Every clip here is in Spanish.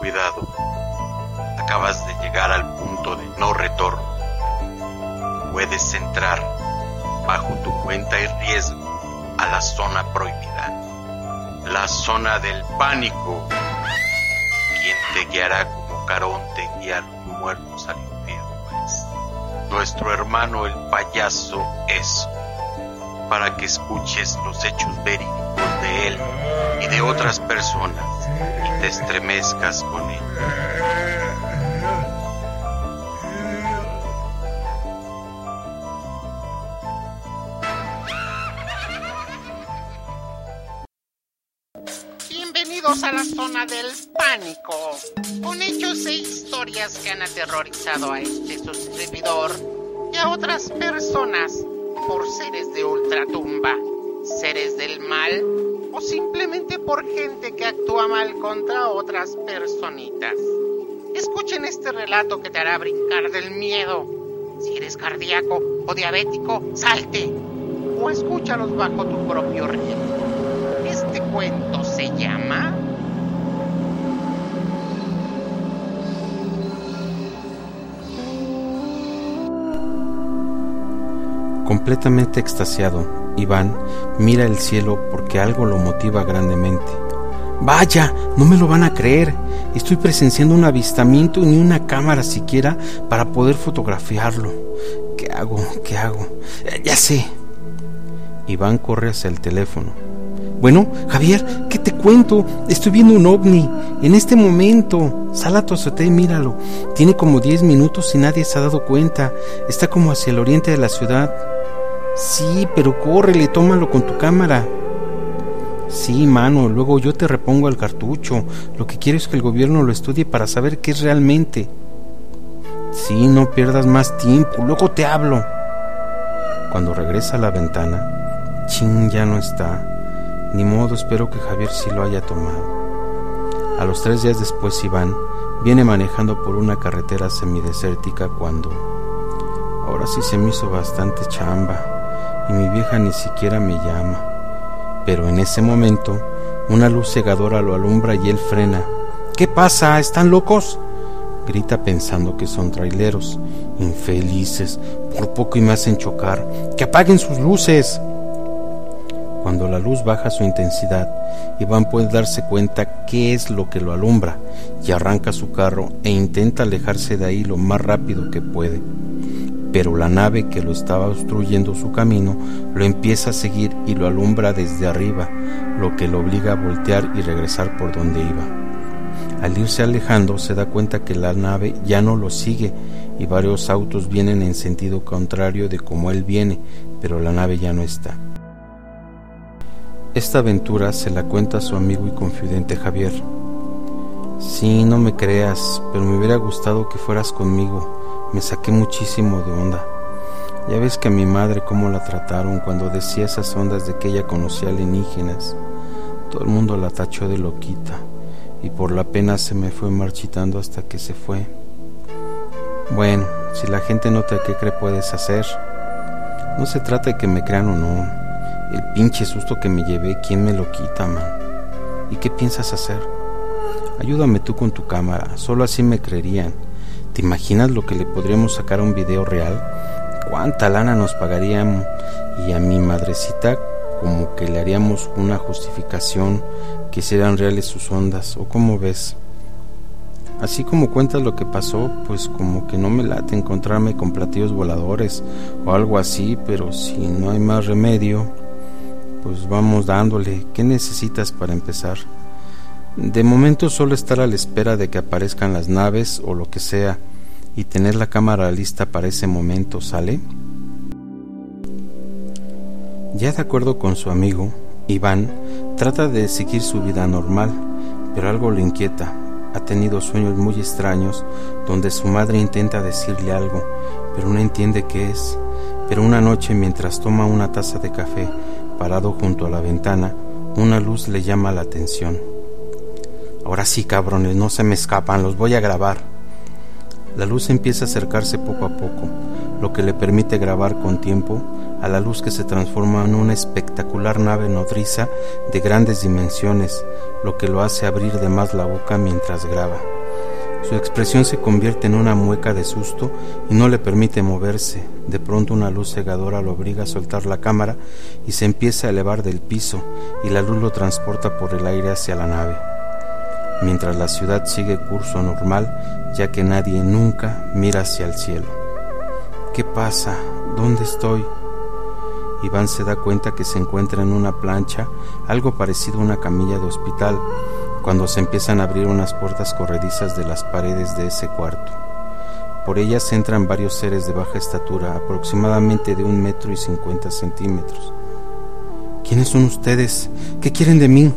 cuidado. Acabas de llegar al punto de no retorno. Puedes entrar bajo tu cuenta y riesgo a la zona prohibida, la zona del pánico. Quien te guiará como Caronte guía a los muertos al infierno es nuestro hermano el payaso Eso, para que escuches los hechos verídicos de él y de otras personas y te estremezcas con él. Bienvenidos a la zona del pánico, con hechos e historias que han aterrorizado a este su servidor y a otras personas por seres de ultratumba, seres del mal o simplemente por gente que actúa mal contra otras personitas. Escuchen este relato que te hará brincar del miedo. Si eres cardíaco o diabético, salte o escúchalos bajo tu propio riesgo. Este cuento se llama Completamente extasiado, Iván mira el cielo porque algo lo motiva grandemente. ¡Vaya! No me lo van a creer. Estoy presenciando un avistamiento y ni una cámara siquiera para poder fotografiarlo. ¿Qué hago? Ya sé. Iván corre hacia el teléfono. Bueno, Javier, ¿qué te cuento? Estoy viendo un ovni en este momento. Sal a tu azotea y míralo. Tiene como 10 minutos y nadie se ha dado cuenta. Está como hacia el oriente de la ciudad. Sí, pero córrele, tómalo con tu cámara. Sí, mano, luego yo te repongo el cartucho. Lo que quiero es que el gobierno lo estudie para saber qué es realmente. Sí, no pierdas más tiempo, luego te hablo. Cuando regresa a la ventana, ya no está. Ni modo, espero que Javier sí lo haya tomado. A los 3 días después, Iván viene manejando por una carretera semidesértica cuando... Ahora sí se me hizo bastante chamba y mi vieja ni siquiera me llama. Pero en ese momento, una luz cegadora lo alumbra y él frena. ¿Qué pasa? ¿Están locos?, grita pensando que son traileros. Infelices, por poco y me hacen chocar. ¡Que apaguen sus luces! Cuando la luz baja su intensidad, Iván puede darse cuenta qué es lo que lo alumbra y arranca su carro e intenta alejarse de ahí lo más rápido que puede. Pero la nave que lo estaba obstruyendo su camino lo empieza a seguir y lo alumbra desde arriba, lo que lo obliga a voltear y regresar por donde iba. Al irse alejando, se da cuenta que la nave ya no lo sigue y varios autos vienen en sentido contrario de como él viene, pero la nave ya no está. Esta aventura se la cuenta a su amigo y confidente Javier. Sí, no me creas, pero me hubiera gustado que fueras conmigo. Me saqué muchísimo de onda. Ya ves que a mi madre cómo la trataron cuando decía esas ondas de que ella conocía alienígenas. Todo el mundo la tachó de loquita y por la pena se me fue marchitando hasta que se fue. Bueno, si la gente nota qué cree puedes hacer. No se trata de que me crean o no. El pinche susto que me llevé, ¿quién me lo quita, man? ¿Y qué piensas hacer? Ayúdame tú con tu cámara, solo así me creerían. ¿Te imaginas lo que le podríamos sacar a un video real? ¿Cuánta lana nos pagarían? Y a mi madrecita como que le haríamos una justificación que hicieran reales sus ondas, ¿o cómo ves? Así como cuentas lo que pasó, pues como que no me late encontrarme con platillos voladores o algo así, pero si no hay más remedio, pues vamos dándole. ¿Qué necesitas para empezar? De momento solo estar a la espera de que aparezcan las naves o lo que sea y tener la cámara lista para ese momento, ¿sale? Ya de acuerdo con su amigo, Iván trata de seguir su vida normal, pero algo le inquieta. Ha tenido sueños muy extraños donde su madre intenta decirle algo, pero no entiende qué es. Pero una noche, mientras toma una taza de café, parado junto a la ventana, una luz le llama la atención. Ahora sí, cabrones, no se me escapan, los voy a grabar. La luz empieza a acercarse poco a poco, lo que le permite grabar con tiempo a la luz que se transforma en una espectacular nave nodriza de grandes dimensiones, lo que lo hace abrir de más la boca mientras graba. Su expresión se convierte en una mueca de susto y no le permite moverse. De pronto una luz cegadora lo obliga a soltar la cámara y se empieza a elevar del piso, y la luz lo transporta por el aire hacia la nave, mientras la ciudad sigue curso normal, ya que nadie nunca mira hacia el cielo. ¿Qué pasa? ¿Dónde estoy? Iván se da cuenta que se encuentra en una plancha, algo parecido a una camilla de hospital, cuando se empiezan a abrir unas puertas corredizas de las paredes de ese cuarto. Por ellas entran varios seres de baja estatura, aproximadamente de 1,50 m. ¿Quiénes son ustedes? ¿Qué quieren de mí?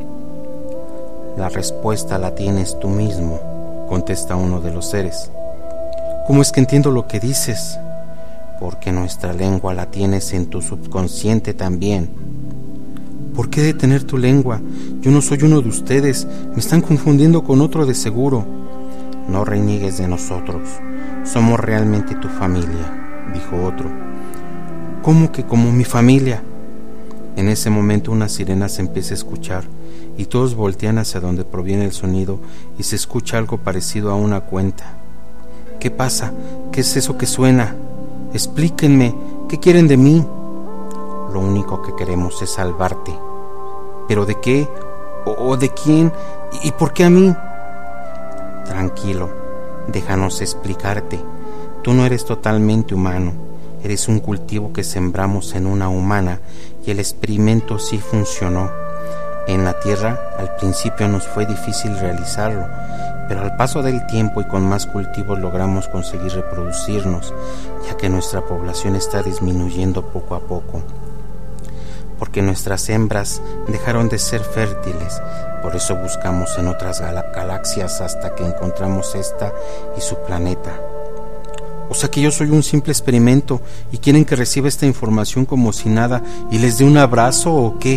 La respuesta la tienes tú mismo, contesta uno de los seres. ¿Cómo es que entiendo lo que dices? Porque nuestra lengua la tienes en tu subconsciente también. ¿Por qué detener tu lengua? Yo no soy uno de ustedes, me están confundiendo con otro de seguro. No reniegues de nosotros, somos realmente tu familia, dijo otro. ¿Cómo que como mi familia? En ese momento una sirena se empieza a escuchar y todos voltean hacia donde proviene el sonido y se escucha algo parecido a una cuenta. ¿Qué pasa? ¿Qué es eso que suena? Explíquenme, ¿qué quieren de mí? Lo único que queremos es salvarte. ¿Pero de qué? ¿O de quién? ¿Y por qué a mí? Tranquilo, déjanos explicarte. Tú no eres totalmente humano, eres un cultivo que sembramos en una humana y el experimento sí funcionó. En la Tierra al principio nos fue difícil realizarlo, pero al paso del tiempo y con más cultivos logramos conseguir reproducirnos, ya que nuestra población está disminuyendo poco a poco. Porque nuestras hembras dejaron de ser fértiles, por eso buscamos en otras galaxias hasta que encontramos esta y su planeta. O sea que yo soy un simple experimento y quieren que reciba esta información como si nada y les dé un abrazo o qué.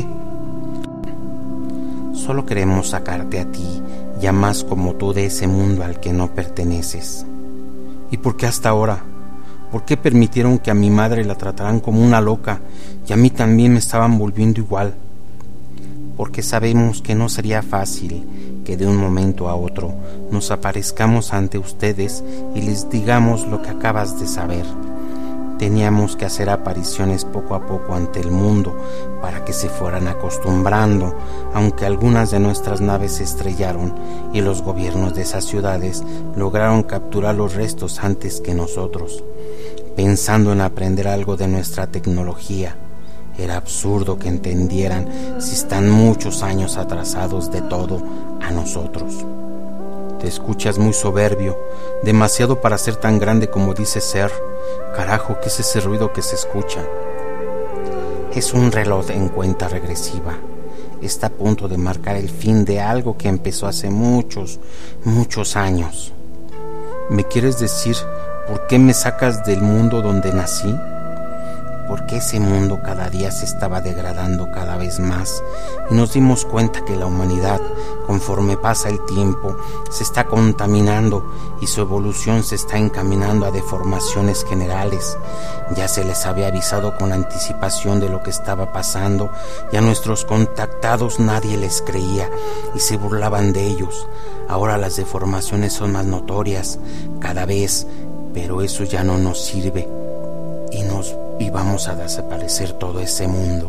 Solo queremos sacarte a ti y a más como tú de ese mundo al que no perteneces. ¿Y por qué hasta ahora? ¿Por qué permitieron que a mi madre la trataran como una loca y a mí también me estaban volviendo igual? Porque sabemos que no sería fácil que de un momento a otro nos aparezcamos ante ustedes y les digamos lo que acabas de saber. Teníamos que hacer apariciones poco a poco ante el mundo para que se fueran acostumbrando, aunque algunas de nuestras naves se estrellaron y los gobiernos de esas ciudades lograron capturar los restos antes que nosotros, pensando en aprender algo de nuestra tecnología. Era absurdo que entendieran si están muchos años atrasados de todo a nosotros. Te escuchas muy soberbio, demasiado para ser tan grande como dices ser. Carajo, ¿qué es ese ruido que se escucha? Es un reloj en cuenta regresiva. Está a punto de marcar el fin de algo que empezó hace muchos años. ¿Me quieres decir por qué me sacas del mundo donde nací? Porque ese mundo cada día se estaba degradando cada vez más y nos dimos cuenta que la humanidad, conforme pasa el tiempo, se está contaminando y su evolución se está encaminando a deformaciones generales. Ya se les había avisado con anticipación de lo que estaba pasando y a nuestros contactados nadie les creía y se burlaban de ellos. Ahora las deformaciones son más notorias cada vez, pero eso ya no nos sirve y vamos a desaparecer todo ese mundo.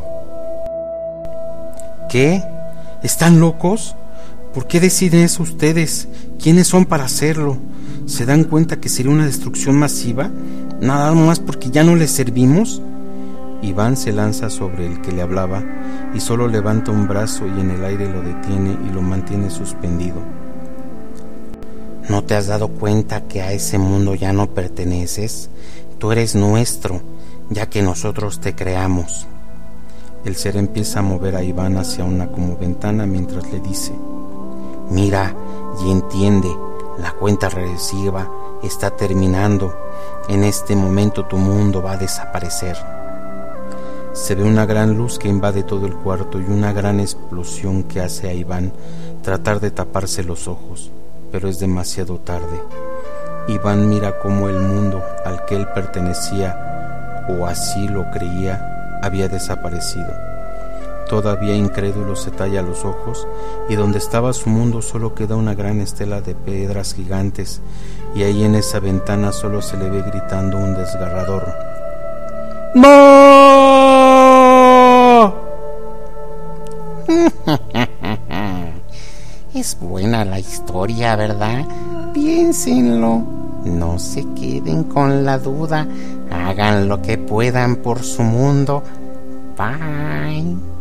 ¿Qué? ¿Están locos? ¿Por qué deciden eso ustedes? ¿Quiénes son para hacerlo? ¿Se dan cuenta que sería una destrucción masiva? ¿Nada más porque ya no les servimos? Iván se lanza sobre el que le hablaba y solo levanta un brazo y en el aire lo detiene y lo mantiene suspendido. ¿No te has dado cuenta que a ese mundo ya no perteneces? Tú eres nuestro, ya que nosotros te creamos. El ser empieza a mover a Iván hacia una como ventana mientras le dice: mira y entiende, la cuenta regresiva está terminando. En este momento tu mundo va a desaparecer. Se ve una gran luz que invade todo el cuarto y una gran explosión que hace a Iván tratar de taparse los ojos, pero es demasiado tarde. Iván mira cómo el mundo al que él pertenecía o así lo creía, había desaparecido. Todavía incrédulo se talla los ojos, y donde estaba su mundo solo queda una gran estela de piedras gigantes, y ahí en esa ventana solo se le ve gritando un desgarrador: ¡No! Es buena la historia, ¿verdad? Piénsenlo, no se queden con la duda, hagan lo que puedan por su mundo. Bye.